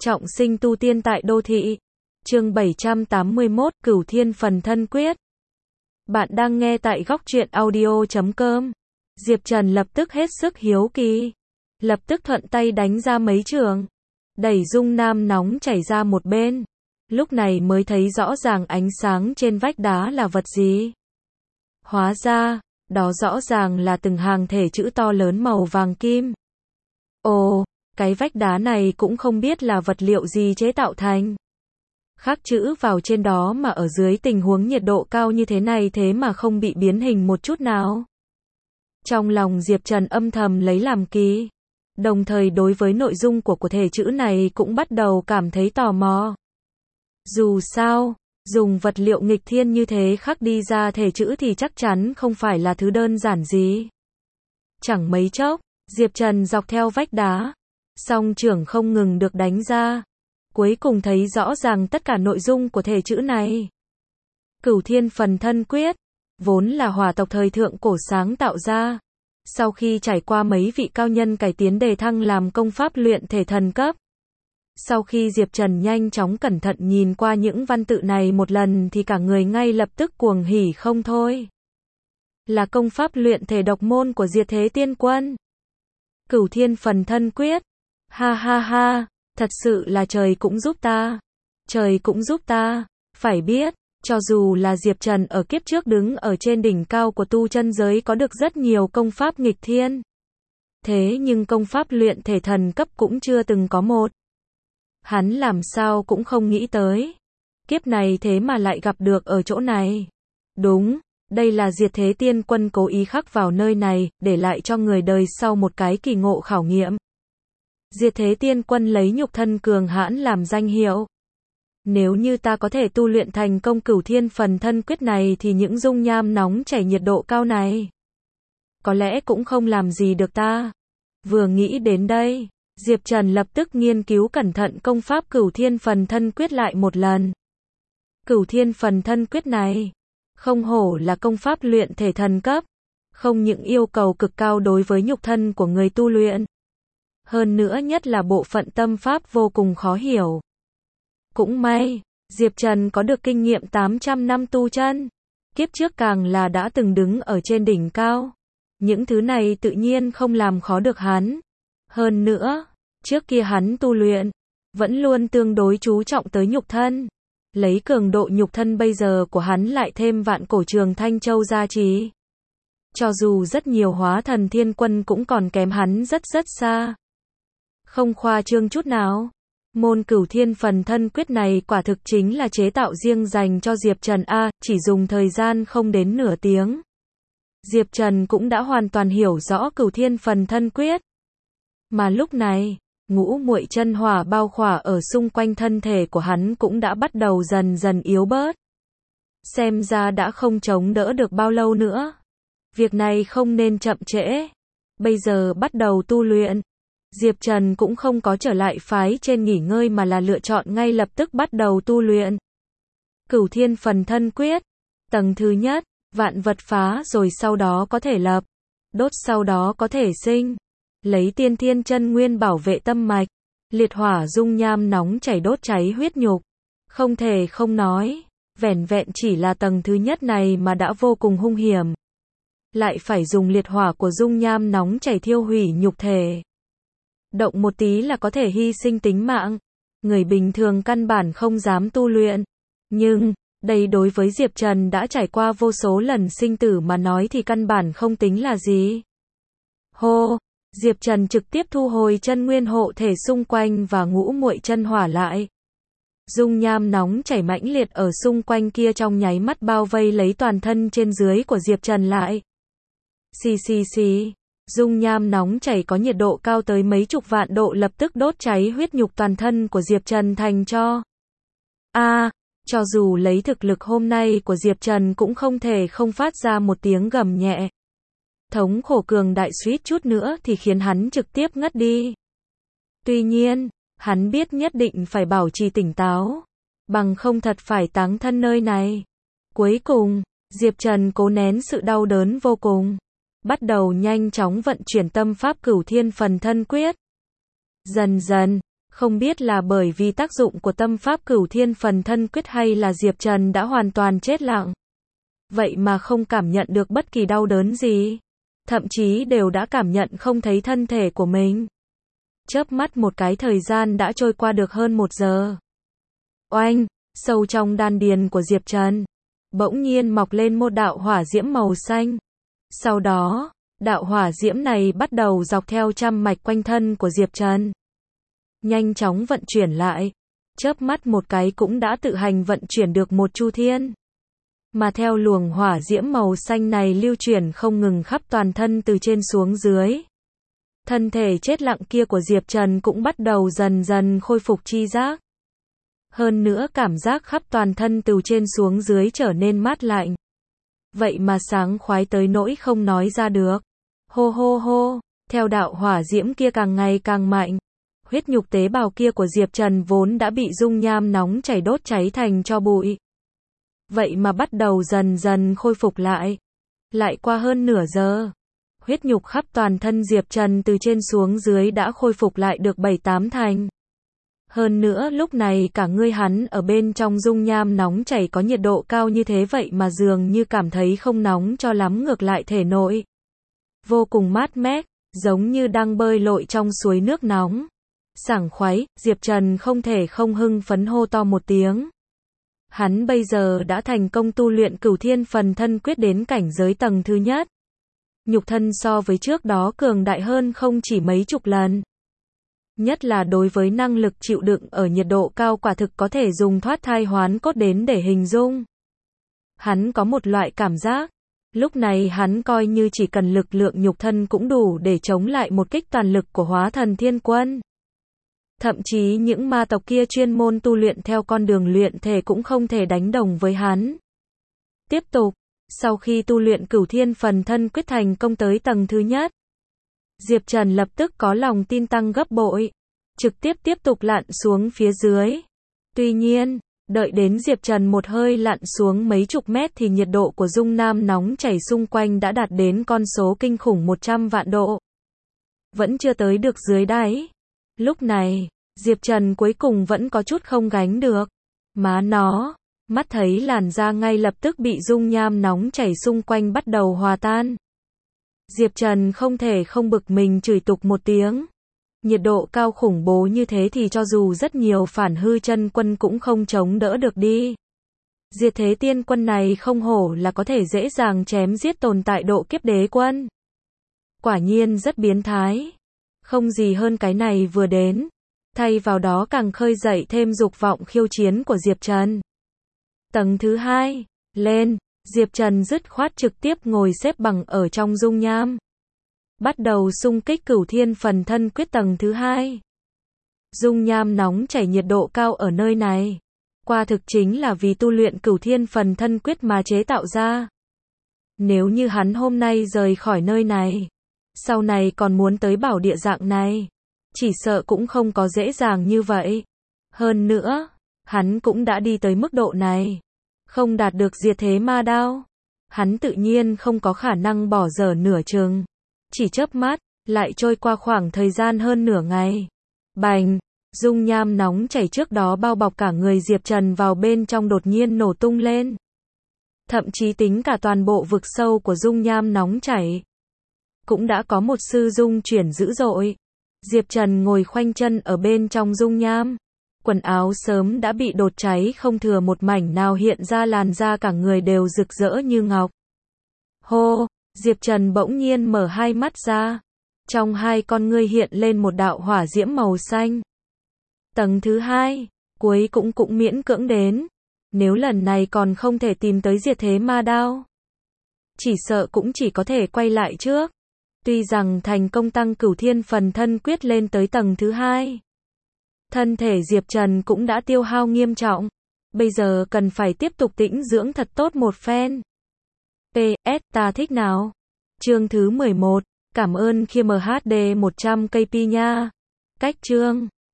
Trọng sinh tu tiên tại đô thị. Chương 781, Cửu Thiên Phần Thân Quyết. Bạn đang nghe tại góc truyện audio.com. Diệp Trần lập tức hết sức hiếu kỳ. Lập tức thuận tay đánh ra mấy trường. Đẩy dung nam nóng chảy ra một bên. Lúc này mới thấy rõ ràng ánh sáng trên vách đá là vật gì. Hóa ra, đó rõ ràng là từng hàng thể chữ to lớn màu vàng kim. Ồ, cái vách đá này cũng không biết là vật liệu gì chế tạo thành. Khắc chữ vào trên đó mà ở dưới tình huống nhiệt độ cao như thế này thế mà không bị biến hình một chút nào. Trong lòng Diệp Trần âm thầm lấy làm kỳ. Đồng thời đối với nội dung của thể chữ này cũng bắt đầu cảm thấy tò mò. Dù sao, dùng vật liệu nghịch thiên như thế khắc đi ra thể chữ thì chắc chắn không phải là thứ đơn giản gì. Chẳng mấy chốc, Diệp Trần dọc theo vách đá, song trưởng không ngừng được đánh ra. Cuối cùng thấy rõ ràng tất cả nội dung của thể chữ này. Cửu Thiên Phần Thân Quyết, vốn là hỏa tộc thời thượng cổ sáng tạo ra. Sau khi trải qua mấy vị cao nhân cải tiến đề thăng làm công pháp luyện thể thần cấp. Sau khi Diệp Trần nhanh chóng cẩn thận nhìn qua những văn tự này một lần thì cả người ngay lập tức cuồng hỉ không thôi. Là công pháp luyện thể độc môn của Diệt Thế Tiên Quân. Cửu Thiên Phần Thân Quyết. Ha ha ha, thật sự là trời cũng giúp ta. Trời cũng giúp ta. Phải biết, cho dù là Diệp Trần ở kiếp trước đứng ở trên đỉnh cao của tu chân giới có được rất nhiều công pháp nghịch thiên. Thế nhưng công pháp luyện thể thần cấp cũng chưa từng có một. Hắn làm sao cũng không nghĩ tới. Kiếp này thế mà lại gặp được ở chỗ này. Đúng, đây là Diệt Thế Tiên Quân cố ý khắc vào nơi này, để lại cho người đời sau một cái kỳ ngộ khảo nghiệm. Diệt Thế Tiên Quân lấy nhục thân cường hãn làm danh hiệu. Nếu như ta có thể tu luyện thành công Cửu Thiên Phần Thân Quyết này thì những dung nham nóng chảy nhiệt độ cao này có lẽ cũng không làm gì được ta. Vừa nghĩ đến đây, Diệp Trần lập tức nghiên cứu cẩn thận công pháp Cửu Thiên Phần Thân Quyết lại một lần. Cửu Thiên Phần Thân Quyết này, không hổ là công pháp luyện thể thần cấp, không những yêu cầu cực cao đối với nhục thân của người tu luyện. Hơn nữa nhất là bộ phận tâm pháp vô cùng khó hiểu. Cũng may, Diệp Trần có được kinh nghiệm 800 năm tu chân. Kiếp trước càng là đã từng đứng ở trên đỉnh cao. Những thứ này tự nhiên không làm khó được hắn. Hơn nữa, trước kia hắn tu luyện, vẫn luôn tương đối chú trọng tới nhục thân. Lấy cường độ nhục thân bây giờ của hắn lại thêm vạn cổ trường Thanh Châu gia trì. Cho dù rất nhiều hóa thần thiên quân cũng còn kém hắn rất xa. Không khoa trương chút nào. Môn Cửu Thiên Phần Thân Quyết này quả thực chính là chế tạo riêng dành cho Diệp Trần chỉ dùng thời gian không đến nửa tiếng. Diệp Trần cũng đã hoàn toàn hiểu rõ Cửu Thiên Phần Thân Quyết. Mà lúc này, ngũ muội chân hỏa bao khỏa ở xung quanh thân thể của hắn cũng đã bắt đầu dần dần yếu bớt. Xem ra đã không chống đỡ được bao lâu nữa. Việc này không nên chậm trễ. Bây giờ bắt đầu tu luyện. Diệp Trần cũng không có trở lại phái trên nghỉ ngơi mà là lựa chọn ngay lập tức bắt đầu tu luyện. Cửu Thiên Phần Thân Quyết. Tầng thứ nhất, vạn vật phá rồi sau đó có thể lập. Đốt sau đó có thể sinh. Lấy tiên thiên chân nguyên bảo vệ tâm mạch. Liệt hỏa dung nham nóng chảy đốt cháy huyết nhục. Không thể không nói, vẻn vẹn chỉ là tầng thứ nhất này mà đã vô cùng hung hiểm. Lại phải dùng liệt hỏa của dung nham nóng chảy thiêu hủy nhục thể. Động một tí là có thể hy sinh tính mạng. Người bình thường căn bản không dám tu luyện. Nhưng, đây đối với Diệp Trần đã trải qua vô số lần sinh tử mà nói thì căn bản không tính là gì. Hô, Diệp Trần trực tiếp thu hồi chân nguyên hộ thể xung quanh và ngũ muội chân hỏa lại. Dung nham nóng chảy mãnh liệt ở xung quanh kia trong nháy mắt bao vây lấy toàn thân trên dưới của Diệp Trần lại. Xì. Dung nham nóng chảy có nhiệt độ cao tới mấy chục vạn độ lập tức đốt cháy huyết nhục toàn thân của Diệp Trần thành tro. Cho dù lấy thực lực hôm nay của Diệp Trần cũng không thể không phát ra một tiếng gầm nhẹ. Thống khổ cường đại suýt chút nữa thì khiến hắn trực tiếp ngất đi. Tuy nhiên, hắn biết nhất định phải bảo trì tỉnh táo. Bằng không thật phải táng thân nơi này. Cuối cùng, Diệp Trần cố nén sự đau đớn vô cùng. Bắt đầu nhanh chóng vận chuyển tâm pháp Cửu Thiên Phần Thân Quyết. Dần dần, Không biết là bởi vì tác dụng của tâm pháp Cửu Thiên Phần Thân Quyết hay là Diệp Trần đã hoàn toàn chết lặng. Vậy mà không cảm nhận được bất kỳ đau đớn gì. Thậm chí đều đã cảm nhận không thấy thân thể của mình. Chớp mắt một cái thời gian đã trôi qua được hơn 1 giờ. Oanh, sâu trong đan điền của Diệp Trần, bỗng nhiên mọc lên một đạo hỏa diễm màu xanh. Sau đó, đạo hỏa diễm này bắt đầu dọc theo trăm mạch quanh thân của Diệp Trần. Nhanh chóng vận chuyển lại. Chớp mắt một cái cũng đã tự hành vận chuyển được một chu thiên. Mà theo luồng hỏa diễm màu xanh này lưu chuyển không ngừng khắp toàn thân từ trên xuống dưới. Thân thể chết lặng kia của Diệp Trần cũng bắt đầu dần dần khôi phục chi giác. Hơn nữa cảm giác khắp toàn thân từ trên xuống dưới trở nên mát lạnh. Vậy mà sáng khoái tới nỗi không nói ra được. Hô hô hô, theo đạo hỏa diễm kia càng ngày càng mạnh. Huyết nhục tế bào kia của Diệp Trần vốn đã bị dung nham nóng chảy đốt cháy thành tro bụi. Vậy mà bắt đầu dần dần khôi phục lại. Lại qua hơn nửa giờ. Huyết nhục khắp toàn thân Diệp Trần từ trên xuống dưới đã khôi phục lại được 7-8 thành. Hơn nữa lúc này cả người hắn ở bên trong dung nham nóng chảy có nhiệt độ cao như thế vậy mà dường như cảm thấy không nóng cho lắm, ngược lại thể nội vô cùng mát mẻ, giống như đang bơi lội trong suối nước nóng. Sảng khoái, Diệp Trần không thể không hưng phấn hô to một tiếng. Hắn bây giờ đã thành công tu luyện Cửu Thiên Phần Thân Quyết đến cảnh giới tầng thứ nhất. Nhục thân so với trước đó cường đại hơn không chỉ mấy chục lần. Nhất là đối với năng lực chịu đựng ở nhiệt độ cao quả thực có thể dùng thoát thai hoán cốt đến để hình dung. Hắn có một loại cảm giác, lúc này hắn coi như chỉ cần lực lượng nhục thân cũng đủ để chống lại một kích toàn lực của Hóa Thần Thiên Quân. Thậm chí những ma tộc kia chuyên môn tu luyện theo con đường luyện thể cũng không thể đánh đồng với hắn. Tiếp tục, sau khi tu luyện Cửu Thiên Phần Thân Quyết thành công tới tầng thứ nhất, Diệp Trần lập tức có lòng tin tăng gấp bội, trực tiếp tục lặn xuống phía dưới. Tuy nhiên, đợi đến Diệp Trần một hơi lặn xuống mấy chục mét thì nhiệt độ của dung nham nóng chảy xung quanh đã đạt đến con số kinh khủng 100 vạn độ. Vẫn chưa tới được dưới đáy. Lúc này, Diệp Trần cuối cùng vẫn có chút không gánh được. Má nó, mắt thấy làn da ngay lập tức bị dung nham nóng chảy xung quanh bắt đầu hòa tan. Diệp Trần không thể không bực mình chửi tục một tiếng. Nhiệt độ cao khủng bố như thế thì cho dù rất nhiều phản hư chân quân cũng không chống đỡ được đi. Diệt thế tiên quân này không hổ là có thể dễ dàng chém giết tồn tại độ kiếp đế quân. Quả nhiên rất biến thái. Không gì hơn cái này vừa đến. Thay vào đó càng khơi dậy thêm dục vọng khiêu chiến của Diệp Trần. Tầng thứ 2, lên, Diệp Trần dứt khoát trực tiếp ngồi xếp bằng ở trong dung nham. Bắt đầu xung kích Cửu Thiên Phần Thân Quyết tầng thứ 2. Dung nham nóng chảy nhiệt độ cao ở nơi này. Quả thực chính là vì tu luyện Cửu Thiên Phần Thân Quyết mà chế tạo ra. Nếu như hắn hôm nay rời khỏi nơi này, sau này còn muốn tới bảo địa dạng này, chỉ sợ cũng không có dễ dàng như vậy. Hơn nữa, hắn cũng đã đi tới mức độ này. Không đạt được diệt thế ma đao, hắn tự nhiên không có khả năng bỏ dở nửa chừng. Chỉ chớp mắt, lại trôi qua khoảng thời gian hơn nửa ngày. Bành, dung nham nóng chảy trước đó bao bọc cả người Diệp Trần vào bên trong đột nhiên nổ tung lên. Thậm chí tính cả toàn bộ vực sâu của dung nham nóng chảy cũng đã có một sư dung chuyển dữ dội. Diệp Trần ngồi khoanh chân ở bên trong dung nham. Quần áo sớm đã bị đốt cháy không thừa một mảnh nào, hiện ra làn da cả người đều rực rỡ như ngọc. Hô, Diệp Trần bỗng nhiên mở hai mắt ra. Trong hai con ngươi hiện lên một đạo hỏa diễm màu xanh. Tầng thứ 2, cuối cũng miễn cưỡng đến. Nếu lần này còn không thể tìm tới diệt thế ma đao, chỉ sợ cũng chỉ có thể quay lại trước. Tuy rằng thành công tăng Cửu Thiên Phần Thân Quyết lên tới tầng thứ 2. Thân thể Diệp Trần cũng đã tiêu hao nghiêm trọng. Bây giờ cần phải tiếp tục tĩnh dưỡng thật tốt một phen. PS, ta thích nào? Chương thứ 11. Cảm ơn khi MHD 100 KP nha. Cách chương.